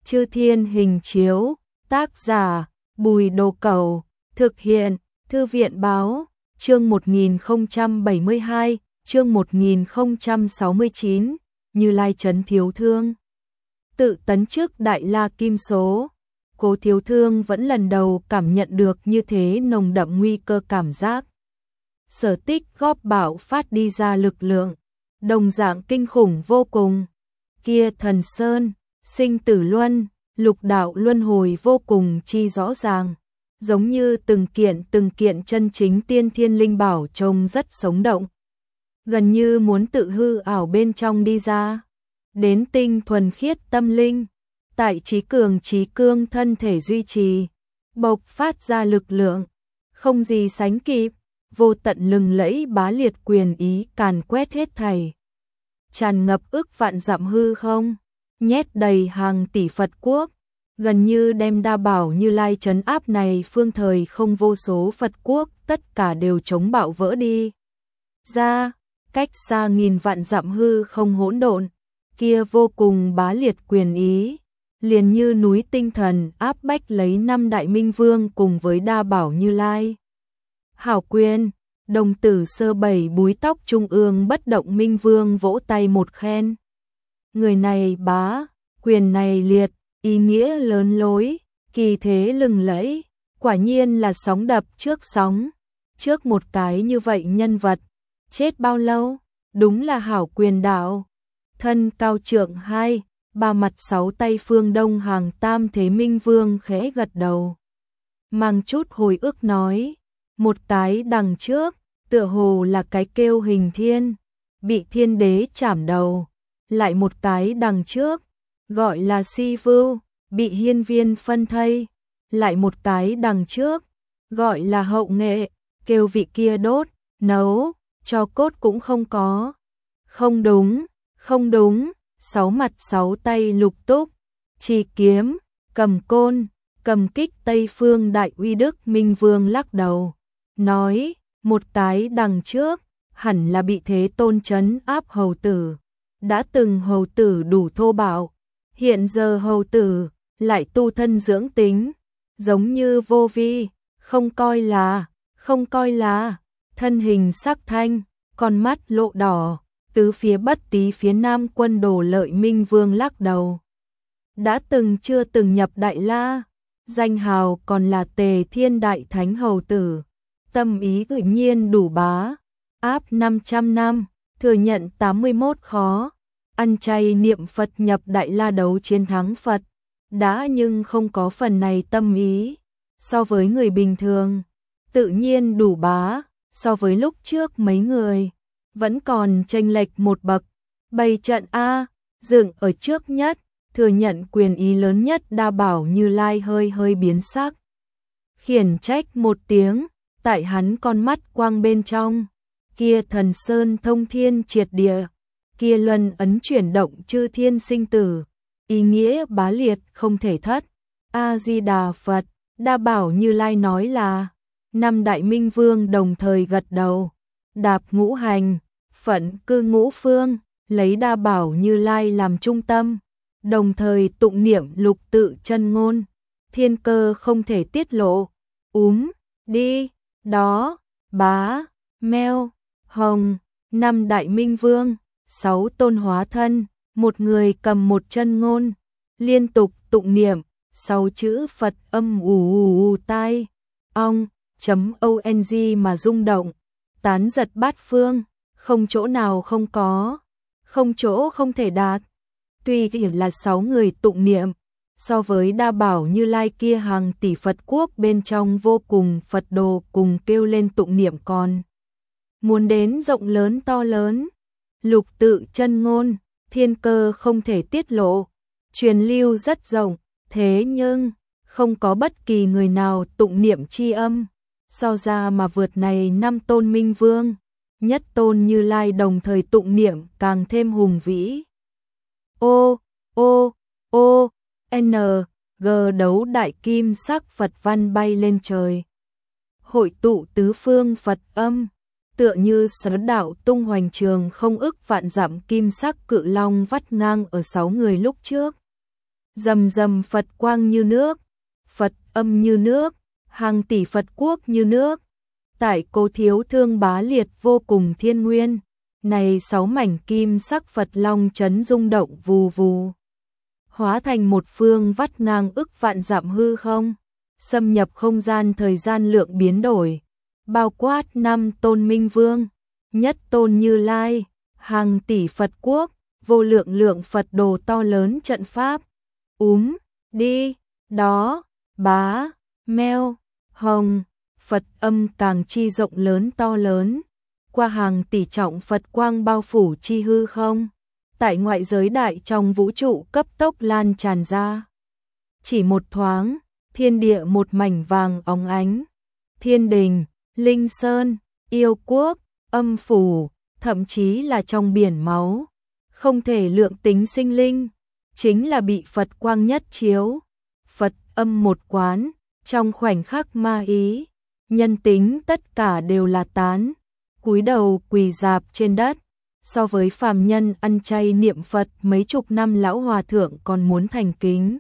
Chư Thiên Hình Chiếu, tác giả Bùi Đồ Cẩu, thực hiện Thư viện Báo, chương 1072, chương 1069, Như Lai Chấn Thiếu Thương. Tự tấn chức Đại La Kim Số, Cố Thiếu Thương vẫn lần đầu cảm nhận được như thế nồng đậm nguy cơ cảm giác. Sở Tích góp bạo phát đi ra lực lượng, đồng dạng kinh khủng vô cùng. Kia Thần Sơn, Sinh Tử Luân, lục đạo luân hồi vô cùng chi rõ ràng, giống như từng kiện chân chính tiên thiên linh bảo trông rất sống động, gần như muốn tự hư ảo bên trong đi ra. Đến tinh thuần khiết tâm linh, tại trí cương thân thể duy trì, bộc phát ra lực lượng không gì sánh kịp, vô tận lừng lẫy bá liệt quyền ý càn quét hết thảy, tràn ngập ức vạn dặm hư không, nhét đầy hàng tỷ Phật quốc, gần như đem đa bảo Như Lai trấn áp này phương thời không vô số Phật quốc tất cả đều chống bạo vỡ đi ra, cách xa nghìn vạn dặm hư không hỗn độn, kia vô cùng bá liệt quyền ý, liền như núi tinh thần áp bách lấy năm đại minh vương cùng với đa bảo Như Lai. Hảo quyền, đồng tử sơ bảy búi tóc trung ương bất động minh vương vỗ tay một khen. Người này bá, quyền này liệt, ý nghĩa lớn lối, kỳ thế lừng lẫy, quả nhiên là sóng đập trước sóng, trước một cái như vậy nhân vật, chết bao lâu, đúng là hảo quyền đạo. Thân cao trượng 2, ba mặt 6 tay phương đông hàng tam thế minh vương khẽ gật đầu. Mang chút hồi ức nói, một cái đằng trước, tựa hồ là cái kêu Hình Thiên, bị thiên đế chảm đầu, lại một cái đằng trước, gọi là Si Vưu, bị hiên viên phân thây, lại một cái đằng trước, gọi là Hậu Nghệ, kêu vị kia đốt, nấu, cho cốt cũng không có. Không đúng, 6 mặt 6 tay lục túc, chỉ kiếm, cầm côn, cầm kích Tây Phương Đại Uy Đức Minh Vương lắc đầu, nói, một cái đằng trước, hẳn là bị Thế Tôn trấn áp hầu tử, đã từng hầu tử đủ thô bạo, hiện giờ hầu tử lại tu thân dưỡng tính, giống như vô vi, không coi là, thân hình sắc thanh, con mắt lộ đỏ, tứ phía bất tí phía nam quân đồ lợi minh vương lắc đầu. Đã từng chưa từng nhập Đại La, danh hào còn là Tề Thiên Đại Thánh hầu tử, tâm ý tự nhiên đủ bá, áp 500 năm, thừa nhận 81 khó, ăn chay niệm Phật nhập Đại La đấu chiến thắng Phật, đã nhưng không có phần này tâm ý, so với người bình thường, tự nhiên đủ bá, so với lúc trước mấy người, vẫn còn chênh lệch một bậc, bày trận A, dựng ở trước nhất, thừa nhận quyền ý lớn nhất đa bảo Như Lai hơi biến sắc. Khiển trách một tiếng, tại hắn con mắt quang bên trong, kia Thần Sơn thông thiên triệt địa, kia luân ấn chuyển động chư thiên sinh tử, ý nghĩa bá liệt không thể thất. A-di-đà Phật, đa bảo Như Lai nói là, năm đại minh vương đồng thời gật đầu, đạp ngũ hành, phận cư ngũ phương, lấy đa bảo Như Lai làm trung tâm, đồng thời tụng niệm lục tự chân ngôn, thiên cơ không thể tiết lộ, đi, đó, bá, meo, hồng, năm đại minh vương, 6 tôn hóa thân, một người cầm một chân ngôn, liên tục tụng niệm, 6 chữ Phật âm ù tai, ong mà rung động, tán giật bát phương, không chỗ nào không có, không chỗ không thể đạt. Tuy chỉ là 6 người tụng niệm, so với đa bảo Như Lai kia hàng tỷ Phật quốc bên trong vô cùng Phật đồ cùng kêu lên tụng niệm còn muốn đến rộng lớn to lớn, lục tự chân ngôn, thiên cơ không thể tiết lộ, truyền lưu rất rộng, thế nhưng không có bất kỳ người nào tụng niệm chi âm, so ra mà vượt này 5 tôn minh vương, nhất tôn Như Lai đồng thời tụng niệm càng thêm hùng vĩ. G đấu đại kim sắc Phật văn bay lên trời, hội tụ tứ phương Phật âm, tựa như sở đạo tung hoành trường không ức vạn dặm kim sắc cự long vắt ngang ở 6 người lúc trước. Rầm rầm Phật quang như nước, Phật âm như nước, hàng tỷ Phật quốc như nước. Tại Cố Thiếu Thương bá liệt vô cùng thiên nguyên, này 6 mảnh kim sắc Phật long chấn rung động vù vù, hóa thành một phương vắt ngang ức vạn dặm hư không, xâm nhập không gian thời gian lượng biến đổi, bao quát 5 tôn minh vương, nhất tôn Như Lai, hàng tỷ Phật quốc, vô lượng lượng Phật đồ to lớn trận pháp. Đi, đó, bá, meo, hồng, Phật âm càng chi rộng lớn to lớn, qua hàng tỷ trọng Phật quang bao phủ chi hư không, tại ngoại giới đại trong vũ trụ cấp tốc lan tràn ra. Chỉ một thoáng, thiên địa một mảnh vàng óng ánh, thiên đình, linh sơn, yêu quốc, âm phủ, thậm chí là trong biển máu, không thể lượng tính sinh linh, chính là bị Phật quang nhất chiếu, Phật âm một quán, trong khoảnh khắc ma ý, nhân tính tất cả đều là tán, cúi đầu quỳ rạp trên đất, so với phàm nhân ăn chay niệm Phật mấy chục năm lão hòa thượng còn muốn thành kính.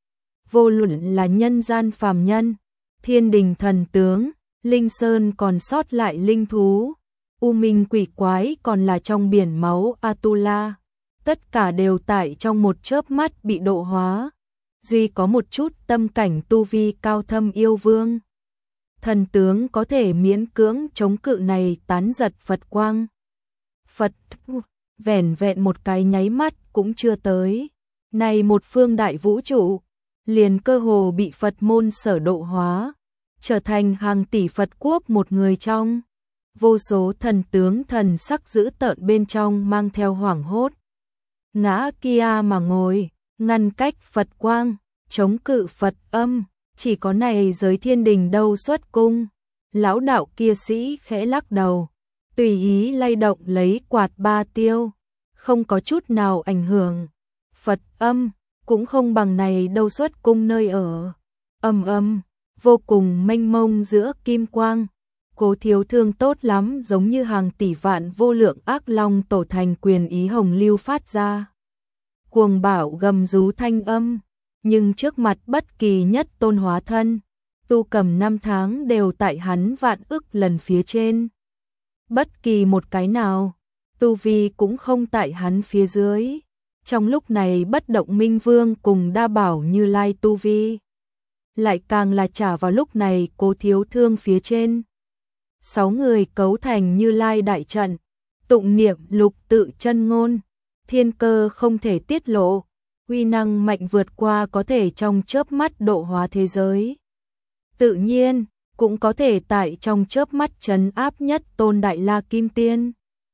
Vô luận là nhân gian phàm nhân, thiên đình thần tướng, linh sơn còn sót lại linh thú, u minh quỷ quái còn là trong biển máu Atula, tất cả đều tại trong một chớp mắt bị độ hóa, duy có một chút tâm cảnh tu vi cao thâm yêu vương. Thần tướng có thể miễn cưỡng chống cự này tán giật Phật quang. Phật vẻn vẹn một cái nháy mắt cũng chưa tới, này một phương đại vũ trụ, liền cơ hồ bị Phật môn sở độ hóa, trở thành hàng tỷ Phật quốc một người trong. Vô số thần tướng thần sắc dữ tợn bên trong mang theo hoảng hốt. Ngã kia mà ngồi, ngăn cách Phật quang, chống cự Phật âm, chỉ có này giới thiên đình đâu xuất cung. Lão đạo kia sĩ khẽ lắc đầu, tùy ý lay động lấy quạt ba tiêu, không có chút nào ảnh hưởng. Phật âm cũng không bằng này đâu xuất cung nơi ở. Âm vô cùng mênh mông giữa kim quang. Cố Thiếu Thương tốt lắm, giống như hàng tỷ vạn vô lượng ác long tổ thành quyền ý hồng lưu phát ra. Cuồng bạo gầm rú thanh âm, nhưng trước mặt bất kỳ nhất tôn hóa thân, tu cầm 5 tháng đều tại hắn vạn ức lần phía trên. Bất kỳ một cái nào, tu vi cũng không tại hắn phía dưới. Trong lúc này bất động minh vương cùng đa bảo Như Lai tu vi, lại càng là trả vào lúc này Cố Thiếu Thương phía trên. 6 người cấu thành Như Lai đại trận, tụng niệm lục tự chân ngôn, thiên cơ không thể tiết lộ, uy năng mạnh vượt qua có thể trong chớp mắt độ hóa thế giới. Tự nhiên, cũng có thể tại trong chớp mắt trấn áp nhất tôn Đại La Kim Tiên.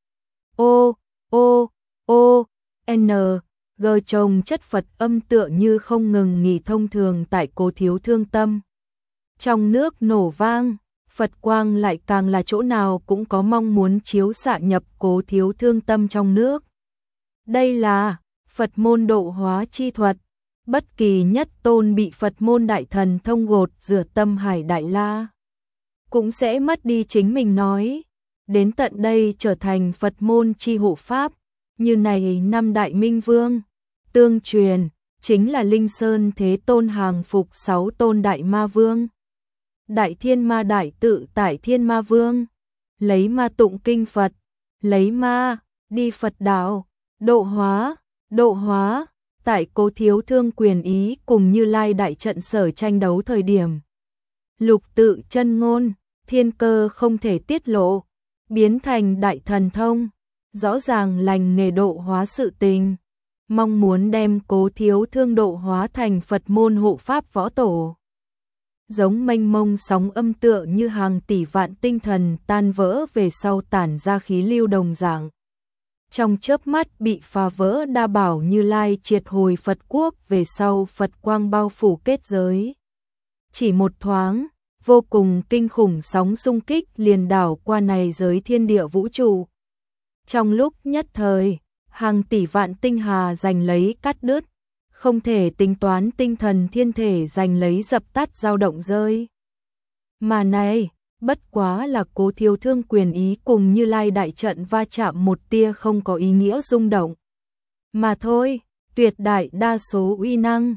N, G trồng chất Phật âm tựa như không ngừng nghỉ thông thường tại Cố Thiếu Thương tâm. Trong nước nổ vang, Phật quang lại càng là chỗ nào cũng có mong muốn chiếu xạ nhập Cố Thiếu Thương tâm trong nước. Đây là Phật môn độ hóa chi thuật, bất kỳ nhất tôn bị Phật môn đại thần thông gột rửa tâm hải Đại La, cũng sẽ mất đi chính mình nói, đến tận đây trở thành Phật môn chi hộ pháp, như này 5 đại minh vương, tương truyền, chính là Linh Sơn Thế Tôn hàng phục 6 tôn đại ma vương. Đại thiên ma đại tự tại thiên ma vương, lấy ma tụng kinh Phật, lấy ma, đi Phật đạo, độ hóa, tại Cố Thiếu Thương quyền ý cùng Như Lai đại trận sở tranh đấu thời điểm. Lục tự chân ngôn, thiên cơ không thể tiết lộ, biến thành đại thần thông, rõ ràng lành nghề độ hóa sự tình, mong muốn đem Cố Thiếu Thương độ hóa thành Phật môn hộ pháp võ tổ. Giống mênh mông sóng âm tựa như hàng tỷ vạn tinh thần tan vỡ về sau tản ra khí lưu đồng dạng. Trong chớp mắt bị phá vỡ đa bảo Như Lai triệt hồi Phật quốc về sau Phật quang bao phủ kết giới. Chỉ một thoáng, vô cùng kinh khủng sóng xung kích liền đảo qua này giới thiên địa vũ trụ. Trong lúc nhất thời, hàng tỷ vạn tinh hà giành lấy cắt đứt, không thể tính toán tinh thần thiên thể giành lấy dập tắt dao động rơi. Mà này, bất quá là Cố Thiếu Thương quyền ý cùng Như Lai đại trận va chạm một tia không có ý nghĩa rung động. Mà thôi, tuyệt đại đa số uy năng,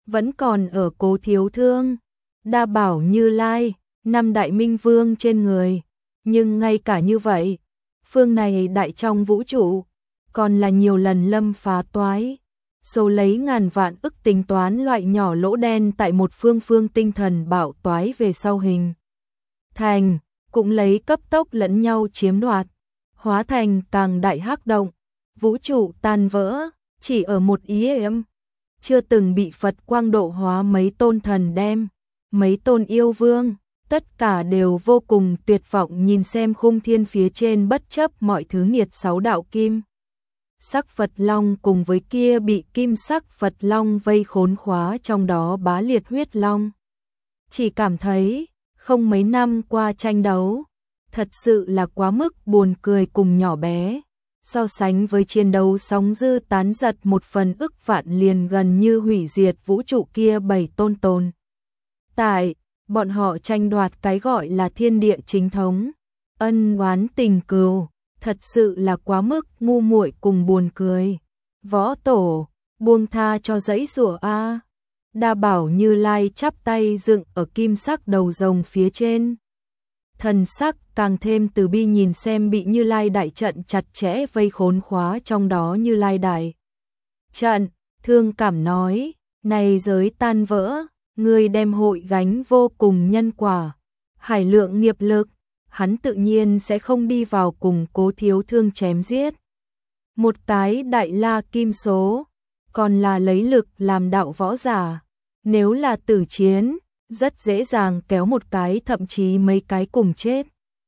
vẫn còn ở Cố Thiếu Thương, Đa Bảo Như Lai, 5 đại minh vương trên người, nhưng ngay cả như vậy, phương này đại trong vũ trụ, còn là nhiều lần lâm phá toái. Số lấy ngàn vạn ức tính toán loại nhỏ lỗ đen tại một phương tinh thần bạo toái về sau hình thành, cũng lấy cấp tốc lẫn nhau chiếm đoạt, hóa thành càng đại hắc động, vũ trụ tan vỡ, chỉ ở một ý êm, chưa từng bị Phật quang độ hóa mấy tôn thần đem, mấy tôn yêu vương, tất cả đều vô cùng tuyệt vọng nhìn xem khung thiên phía trên bất chấp mọi thứ nghiệt 6 đạo kim. Sắc Phật Long cùng với kia bị kim sắc Phật Long vây khốn khóa trong đó bá liệt huyết long. Chỉ cảm thấy, không mấy năm qua tranh đấu, thật sự là quá mức buồn cười cùng nhỏ bé. So sánh với chiến đấu sóng dư tán giật 1/ức vạn liền gần như hủy diệt vũ trụ kia 7 tôn tồn. Tại, bọn họ tranh đoạt cái gọi là thiên địa chính thống, ân oán tình cừu, thật sự là quá mức ngu muội cùng buồn cười. Võ tổ, buông tha cho dãy rủa a. Đa Bảo Như Lai chắp tay dựng ở kim sắc đầu rồng phía trên. Thần sắc càng thêm từ bi nhìn xem bị Như Lai đại trận chặt chẽ vây khốn khóa trong đó Như Lai đại trận, thương cảm nói, này giới tan vỡ, người đem hội gánh vô cùng nhân quả, hải lượng nghiệp lực, hắn tự nhiên sẽ không đi vào cùng Cố Thiếu Thương chém giết. Một cái đại la kim số, còn là lấy lực làm đạo võ giả, nếu là tử chiến, rất dễ dàng kéo một cái thậm chí mấy cái cùng chết.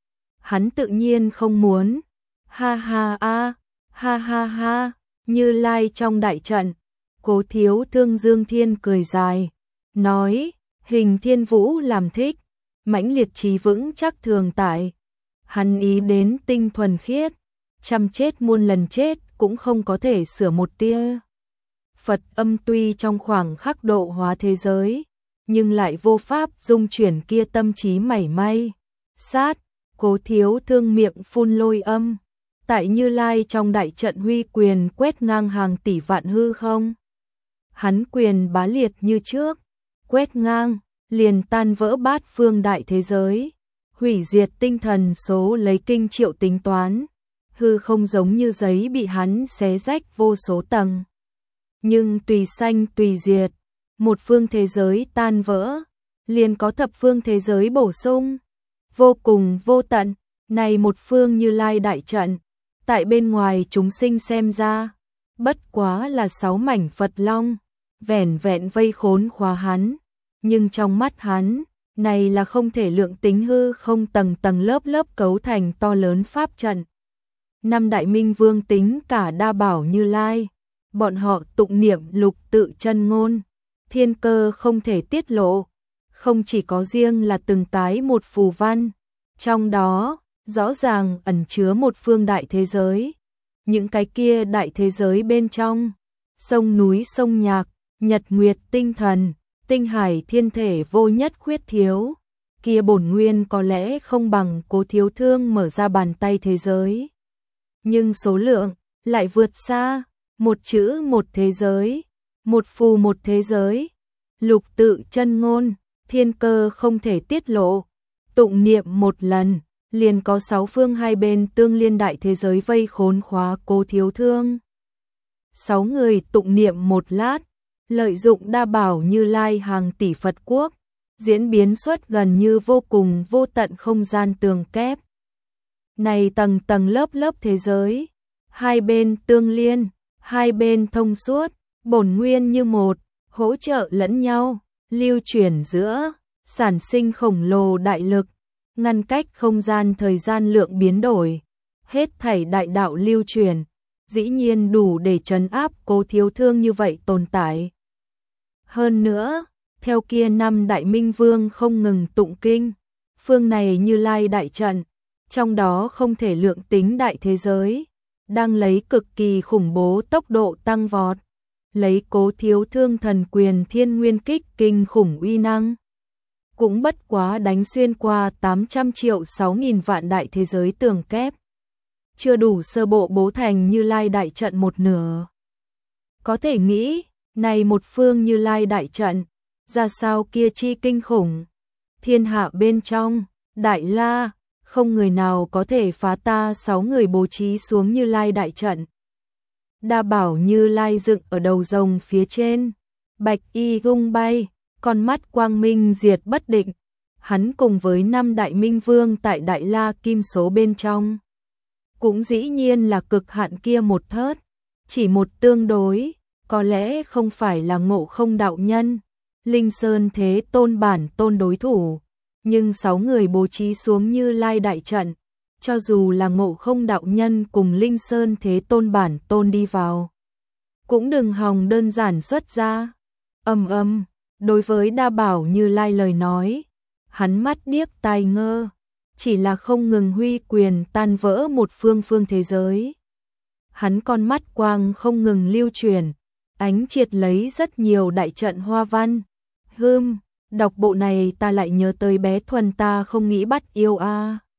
Hắn tự nhiên không muốn. Ha ha a, ha ha ha, Như Lai trong đại trận, Cố Thiếu Thương Dương Thiên cười dài, nói, hình thiên vũ làm thích, mãnh liệt trí vững chắc thường tại. Hắn ý đến tinh thuần khiết, trăm chết muôn lần chết cũng không có thể sửa một tia. Phật âm tuy trong khoảng khắc độ hóa thế giới, nhưng lại vô pháp dung chuyển kia tâm trí mảy may. Sát, Cố Thiếu Thương miệng phun lôi âm, tại Như Lai trong đại trận huy quyền quét ngang hàng tỷ vạn hư không. Hắn quyền bá liệt như trước, quét ngang, liền tan vỡ bát phương đại thế giới, hủy diệt tinh thần số lấy kinh triệu tính toán, hư không giống như giấy bị hắn xé rách vô số tầng. Nhưng tùy sanh tùy diệt, một phương thế giới tan vỡ, liền có thập phương thế giới bổ sung, vô cùng vô tận, này một phương Như Lai đại trận, tại bên ngoài chúng sinh xem ra, bất quá là 6 mảnh Phật Long, vẻn vẹn vây khốn khóa hắn, nhưng trong mắt hắn, này là không thể lượng tính hư không tầng tầng lớp lớp cấu thành to lớn pháp trận. 5 đại minh vương tính cả Đa Bảo Như Lai, bọn họ tụng niệm lục tự chân ngôn, thiên cơ không thể tiết lộ, không chỉ có riêng là từng cái một phù văn, trong đó rõ ràng ẩn chứa một phương đại thế giới. Những cái kia đại thế giới bên trong, sông núi sông nhạc, nhật nguyệt tinh thần, tinh hải thiên thể vô nhất khuyết thiếu, kia bổn nguyên có lẽ không bằng Cố Thiếu Thương mở ra bàn tay thế giới. Nhưng số lượng lại vượt xa, một chữ một thế giới, một phù một thế giới, lục tự chân ngôn, thiên cơ không thể tiết lộ, tụng niệm một lần, liền có 6 phương hai bên tương liên đại thế giới vây khốn khóa Cố Thiếu Thương. 6 người tụng niệm một lát, lợi dụng Đa Bảo Như Lai hàng tỷ Phật quốc, diễn biến xuất gần như vô cùng vô tận không gian tường kép. Này tầng tầng lớp lớp thế giới, hai bên tương liên, hai bên thông suốt, bổn nguyên như một, hỗ trợ lẫn nhau, lưu chuyển giữa, sản sinh khổng lồ đại lực, ngăn cách không gian thời gian lượng biến đổi, hết thảy đại đạo lưu chuyển, dĩ nhiên đủ để trấn áp Cố Thiếu Thương như vậy tồn tại. Hơn nữa, theo kia 5 đại minh vương không ngừng tụng kinh, phương này Như Lai đại trận, trong đó không thể lượng tính đại thế giới, đang lấy cực kỳ khủng bố tốc độ tăng vọt, lấy Cố Thiếu Thương thần quyền thiên nguyên kích kinh khủng uy năng. Cũng bất quá đánh xuyên qua 800 triệu 6.000 vạn đại thế giới tường kép. Chưa đủ sơ bộ bố thành Như Lai đại trận một nửa. Có thể nghĩ, Này một phương Như Lai đại trận, ra sao kia chi kinh khủng. Thiên hạ bên trong, Đại La, không người nào có thể phá ta 6 người bố trí xuống Như Lai đại trận. Đa bảo Như Lai dựng ở đầu rồng phía trên, bạch y tung bay, con mắt quang minh diệt bất định. Hắn cùng với 5 đại minh vương tại Đại La Kim Số bên trong. Cũng dĩ nhiên là cực hạn kia một thớt, chỉ một tương đối, có lẽ không phải là Ngộ Không đạo nhân, Linh Sơn Thế Tôn bản tôn đối thủ, nhưng 6 người bố trí xuống Như Lai đại trận, cho dù là Ngộ Không đạo nhân cùng Linh Sơn Thế Tôn bản tôn đi vào, cũng đừng hòng đơn giản xuất ra. Đối với Đa Bảo Như Lai lời nói, hắn mắt điếc tai ngơ, chỉ là không ngừng huy quyền tan vỡ một phương thế giới. Hắn con mắt quang không ngừng lưu chuyển, ánh triệt lấy rất nhiều đại trận hoa văn. Đọc bộ này ta lại nhớ tới bé Thuần ta không nghĩ bắt yêu a.